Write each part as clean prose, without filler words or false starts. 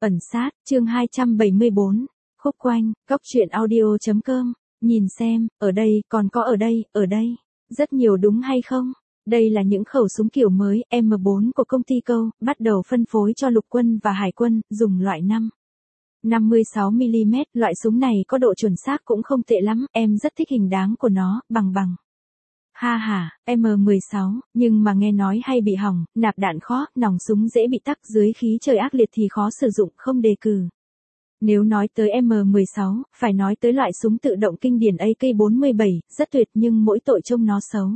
Ẩn sát, chương 274. Khúc quanh, góc truyện audio.com. Nhìn xem, ở đây, còn có ở đây. Rất nhiều đúng hay không? Đây là những khẩu súng kiểu mới M4 của công ty Câu, bắt đầu phân phối cho lục quân và hải quân, dùng loại 56mm. Loại súng này có độ chuẩn xác cũng không tệ lắm, em rất thích hình dáng của nó, bằng. Ha ha, M16, nhưng mà nghe nói hay bị hỏng, nạp đạn khó, nòng súng dễ bị tắc, dưới khí trời ác liệt thì khó sử dụng, không đề cử. Nếu nói tới M16, phải nói tới loại súng tự động kinh điển AK-47, rất tuyệt nhưng mỗi tội trông nó xấu.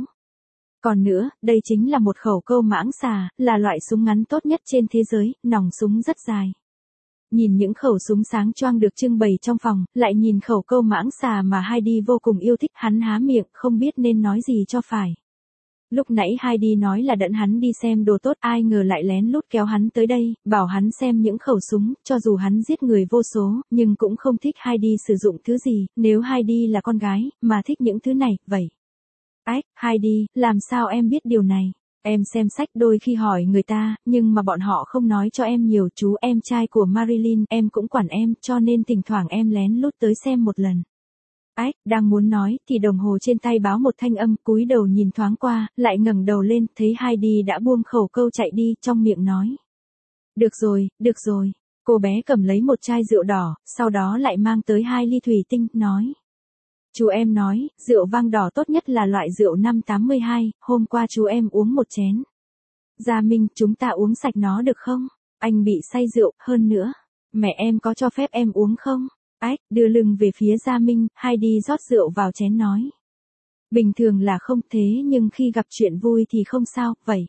Còn nữa, đây chính là một khẩu Câu mãng xà, là loại súng ngắn tốt nhất trên thế giới, nòng súng rất dài. Nhìn những khẩu súng sáng choang được trưng bày trong phòng, lại nhìn khẩu Câu mãng xà mà Heidi vô cùng yêu thích, hắn há miệng, không biết nên nói gì cho phải. Lúc nãy Heidi nói là dẫn hắn đi xem đồ tốt, ai ngờ lại lén lút kéo hắn tới đây, bảo hắn xem những khẩu súng, cho dù hắn giết người vô số, nhưng cũng không thích Heidi sử dụng thứ gì, nếu Heidi là con gái, mà thích những thứ này, vậy. Ách, Heidi, làm sao em biết điều này? Em xem sách đôi khi hỏi người ta, nhưng mà bọn họ không nói cho em nhiều. Chú em trai của Marilyn, em cũng quản em, cho nên thỉnh thoảng em lén lút tới xem một lần. Ách, đang muốn nói, thì đồng hồ trên tay báo một thanh âm, cúi đầu nhìn thoáng qua, lại ngẩng đầu lên, thấy Heidi đã buông khẩu Câu chạy đi, trong miệng nói. Được rồi. Cô bé cầm lấy một chai rượu đỏ, sau đó lại mang tới 2 ly thủy tinh, nói. Chú em nói, rượu vang đỏ tốt nhất là loại rượu 582, hôm qua chú em uống một chén. Gia Minh, chúng ta uống sạch nó được không? Anh bị say rượu, hơn nữa. Mẹ em có cho phép em uống không? Ách, đưa lưng về phía Gia Minh, Heidi rót rượu vào chén nói. Bình thường là không thế nhưng khi gặp chuyện vui thì không sao, vậy.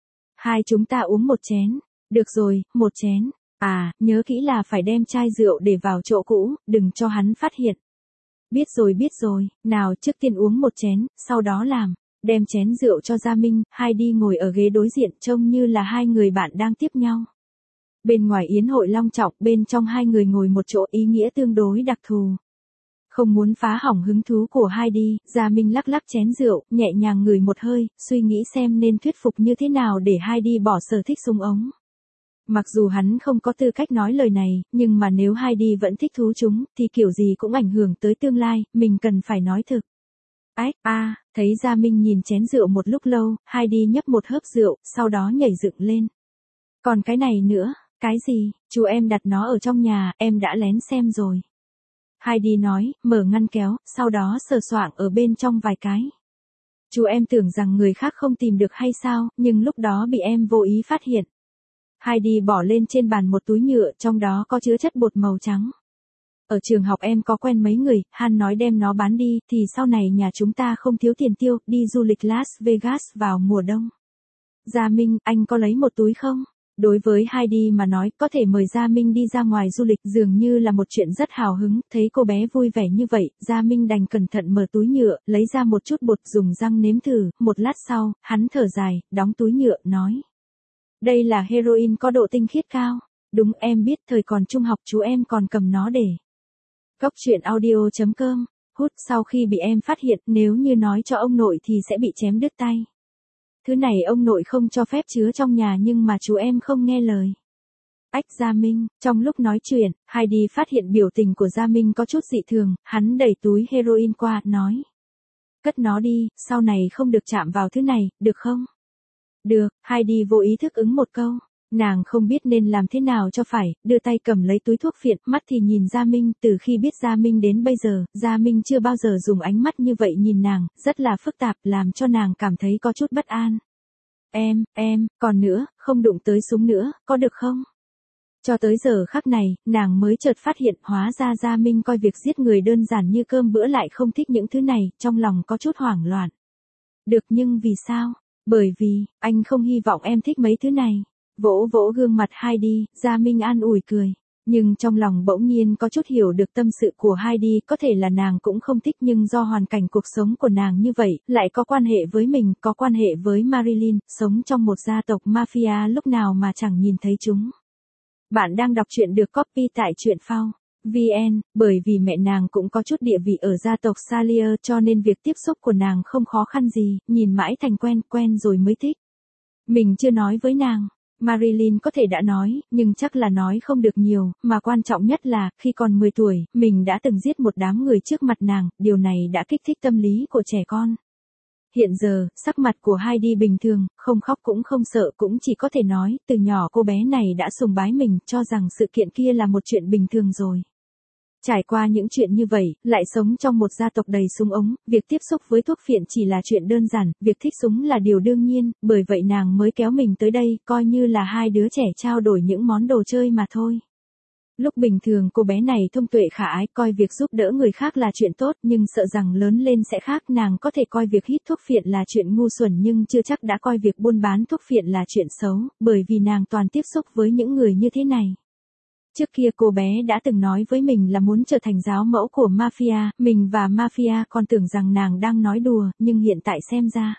Hai chúng ta uống một chén. Được rồi, một chén. À, nhớ kỹ là phải đem chai rượu để vào chỗ cũ, đừng cho hắn phát hiện. Biết rồi, nào trước tiên uống một chén, sau đó làm. Đem chén rượu cho Gia Minh, Heidi ngồi ở ghế đối diện trông như là hai người bạn đang tiếp nhau. Bên ngoài yến hội long trọng, bên trong hai người ngồi một chỗ, ý nghĩa tương đối đặc thù. Không muốn phá hỏng hứng thú của Heidi, Gia Minh lắc chén rượu, nhẹ nhàng ngửi một hơi, suy nghĩ xem nên thuyết phục như thế nào để Heidi bỏ sở thích súng ống. Mặc dù hắn không có tư cách nói lời này, nhưng mà nếu Heidi vẫn thích thú chúng, thì kiểu gì cũng ảnh hưởng tới tương lai, mình cần phải nói thực. Ách, thấy Gia Minh nhìn chén rượu một lúc lâu, Heidi nhấp một hớp rượu, sau đó nhảy dựng lên. Còn cái này nữa, cái gì, chú em đặt nó ở trong nhà, em đã lén xem rồi. Heidi nói, mở ngăn kéo, sau đó sờ soạng ở bên trong vài cái. Chú em tưởng rằng người khác không tìm được hay sao, nhưng lúc đó bị em vô ý phát hiện. Heidi bỏ lên trên bàn một túi nhựa, trong đó có chứa chất bột màu trắng. Ở trường học em có quen mấy người, Han nói đem nó bán đi, thì sau này nhà chúng ta không thiếu tiền tiêu, đi du lịch Las Vegas vào mùa đông. Gia Minh, anh có lấy một túi không? Đối với Heidi mà nói, có thể mời Gia Minh đi ra ngoài du lịch dường như là một chuyện rất hào hứng, thấy cô bé vui vẻ như vậy, Gia Minh đành cẩn thận mở túi nhựa, lấy ra một chút bột dùng răng nếm thử, một lát sau, hắn thở dài, đóng túi nhựa, nói. Đây là heroin có độ tinh khiết cao. Đúng, em biết, thời còn trung học chú em còn cầm nó để. Góc truyện audio.com. Hút, sau khi bị em phát hiện, nếu như nói cho ông nội thì sẽ bị chém đứt tay. Thứ này ông nội không cho phép chứa trong nhà nhưng mà chú em không nghe lời. Ách, Gia Minh, trong lúc nói chuyện, Heidi phát hiện biểu tình của Gia Minh có chút dị thường, hắn đẩy túi heroin qua, nói. Cất nó đi, sau này không được chạm vào thứ này, được không? Được, Heidi vô ý thức ứng một câu. Nàng không biết nên làm thế nào cho phải, đưa tay cầm lấy túi thuốc phiện, mắt thì nhìn Gia Minh, từ khi biết Gia Minh đến bây giờ, Gia Minh chưa bao giờ dùng ánh mắt như vậy nhìn nàng, rất là phức tạp, làm cho nàng cảm thấy có chút bất an. Em, còn nữa, không đụng tới súng nữa, có được không? Cho tới giờ khắc này, nàng mới chợt phát hiện, hóa ra Gia Minh coi việc giết người đơn giản như cơm bữa lại không thích những thứ này, trong lòng có chút hoảng loạn. Được, nhưng vì sao? Bởi vì, anh không hy vọng em thích mấy thứ này. Vỗ gương mặt Heidi, Gia Minh an ủi cười. Nhưng trong lòng bỗng nhiên có chút hiểu được tâm sự của Heidi, có thể là nàng cũng không thích nhưng do hoàn cảnh cuộc sống của nàng như vậy, lại có quan hệ với mình, có quan hệ với Marilyn, sống trong một gia tộc mafia lúc nào mà chẳng nhìn thấy chúng. Bạn đang đọc truyện được copy tại truyện phao. VN, bởi vì mẹ nàng cũng có chút địa vị ở gia tộc Salier cho nên việc tiếp xúc của nàng không khó khăn gì, nhìn mãi thành quen rồi mới thích. Mình chưa nói với nàng, Marilyn có thể đã nói, nhưng chắc là nói không được nhiều, mà quan trọng nhất là, khi còn 10 tuổi, mình đã từng giết một đám người trước mặt nàng, điều này đã kích thích tâm lý của trẻ con. Hiện giờ, sắc mặt của Heidi bình thường, không khóc cũng không sợ, cũng chỉ có thể nói, từ nhỏ cô bé này đã sùng bái mình, cho rằng sự kiện kia là một chuyện bình thường rồi. Trải qua những chuyện như vậy, lại sống trong một gia tộc đầy súng ống, việc tiếp xúc với thuốc phiện chỉ là chuyện đơn giản, việc thích súng là điều đương nhiên, bởi vậy nàng mới kéo mình tới đây, coi như là hai đứa trẻ trao đổi những món đồ chơi mà thôi. Lúc bình thường cô bé này thông tuệ khả ái, coi việc giúp đỡ người khác là chuyện tốt, nhưng sợ rằng lớn lên sẽ khác, nàng có thể coi việc hít thuốc phiện là chuyện ngu xuẩn nhưng chưa chắc đã coi việc buôn bán thuốc phiện là chuyện xấu, bởi vì nàng toàn tiếp xúc với những người như thế này. Trước kia cô bé đã từng nói với mình là muốn trở thành giáo mẫu của mafia, mình và mafia còn tưởng rằng nàng đang nói đùa, nhưng hiện tại xem ra.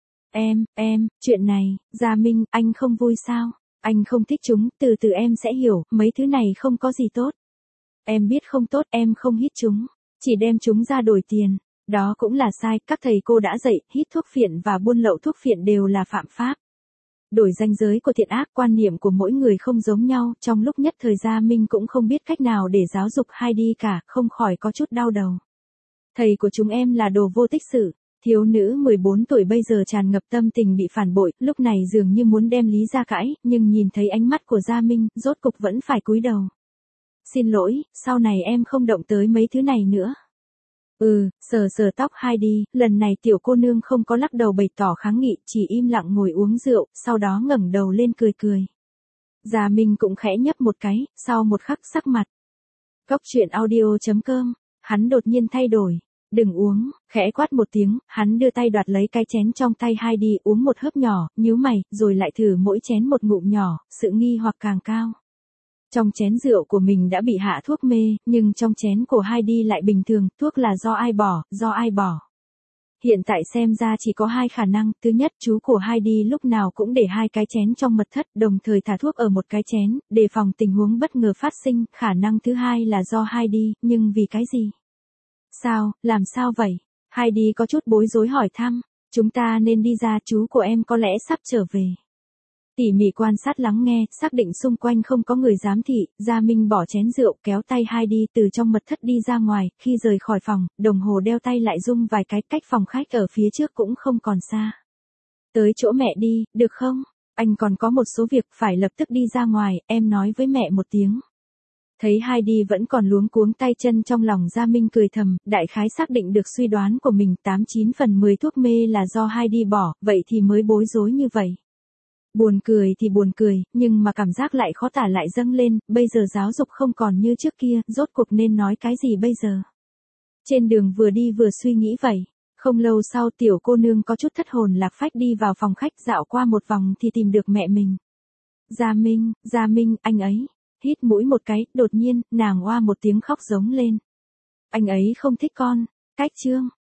Chuyện này, Gia Minh, anh không vui sao? Anh không thích chúng, từ từ em sẽ hiểu, mấy thứ này không có gì tốt. Em biết không tốt, em không hít chúng, chỉ đem chúng ra đổi tiền. Đó cũng là sai, các thầy cô đã dạy, hít thuốc phiện và buôn lậu thuốc phiện đều là phạm pháp. Đổi ranh giới của thiện ác, quan niệm của mỗi người không giống nhau, trong lúc nhất thời Gia Minh cũng không biết cách nào để giáo dục Heidi cả, không khỏi có chút đau đầu. Thầy của chúng em là đồ vô tích sự. Thiếu nữ 14 tuổi bây giờ tràn ngập tâm tình bị phản bội, lúc này dường như muốn đem lý ra cãi, nhưng nhìn thấy ánh mắt của Gia Minh, rốt cục vẫn phải cúi đầu. Xin lỗi, sau này em không động tới mấy thứ này nữa. Sờ tóc Heidi, lần này tiểu cô nương không có lắc đầu bày tỏ kháng nghị, chỉ im lặng ngồi uống rượu, sau đó ngẩng đầu lên cười cười. Gia Minh cũng khẽ nhấp một cái, sau một khắc sắc mặt. Cốc truyện audio.com, hắn đột nhiên thay đổi. Đừng uống, khẽ quát một tiếng, hắn đưa tay đoạt lấy cái chén trong tay Heidi, uống một hớp nhỏ, nhíu mày, rồi lại thử mỗi chén một ngụm nhỏ, sự nghi hoặc càng cao. Trong chén rượu của mình đã bị hạ thuốc mê, nhưng trong chén của Heidi lại bình thường, thuốc là do ai bỏ. Hiện tại xem ra chỉ có hai khả năng, thứ nhất chú của Heidi lúc nào cũng để hai cái chén trong mật thất, đồng thời thả thuốc ở một cái chén, đề phòng tình huống bất ngờ phát sinh, khả năng thứ hai là do Heidi, nhưng vì cái gì? Sao, làm sao vậy? Heidi có chút bối rối hỏi thăm, chúng ta nên đi ra, chú của em có lẽ sắp trở về. Tỉ mỉ quan sát lắng nghe, xác định xung quanh không có người giám thị, Gia Minh bỏ chén rượu, kéo tay Heidi từ trong mật thất đi ra ngoài, khi rời khỏi phòng, đồng hồ đeo tay lại rung vài cái, cách phòng khách ở phía trước cũng không còn xa. Tới chỗ mẹ đi, được không? Anh còn có một số việc phải lập tức đi ra ngoài, em nói với mẹ một tiếng. Thấy Heidi vẫn còn luống cuống tay chân, trong lòng Gia Minh cười thầm, đại khái xác định được suy đoán của mình, 89 phần 10 thuốc mê là do Heidi bỏ, vậy thì mới bối rối như vậy. Buồn cười thì buồn cười, nhưng mà cảm giác lại khó tả lại dâng lên, bây giờ giáo dục không còn như trước kia, rốt cuộc nên nói cái gì bây giờ? Trên đường vừa đi vừa suy nghĩ vậy. Không lâu sau tiểu cô nương có chút thất hồn lạc phách đi vào phòng khách, dạo qua một vòng thì tìm được mẹ mình. Gia Minh, anh ấy. Hít mũi một cái, đột nhiên, nàng oa một tiếng khóc giống lên. Anh ấy không thích con. Cách chương.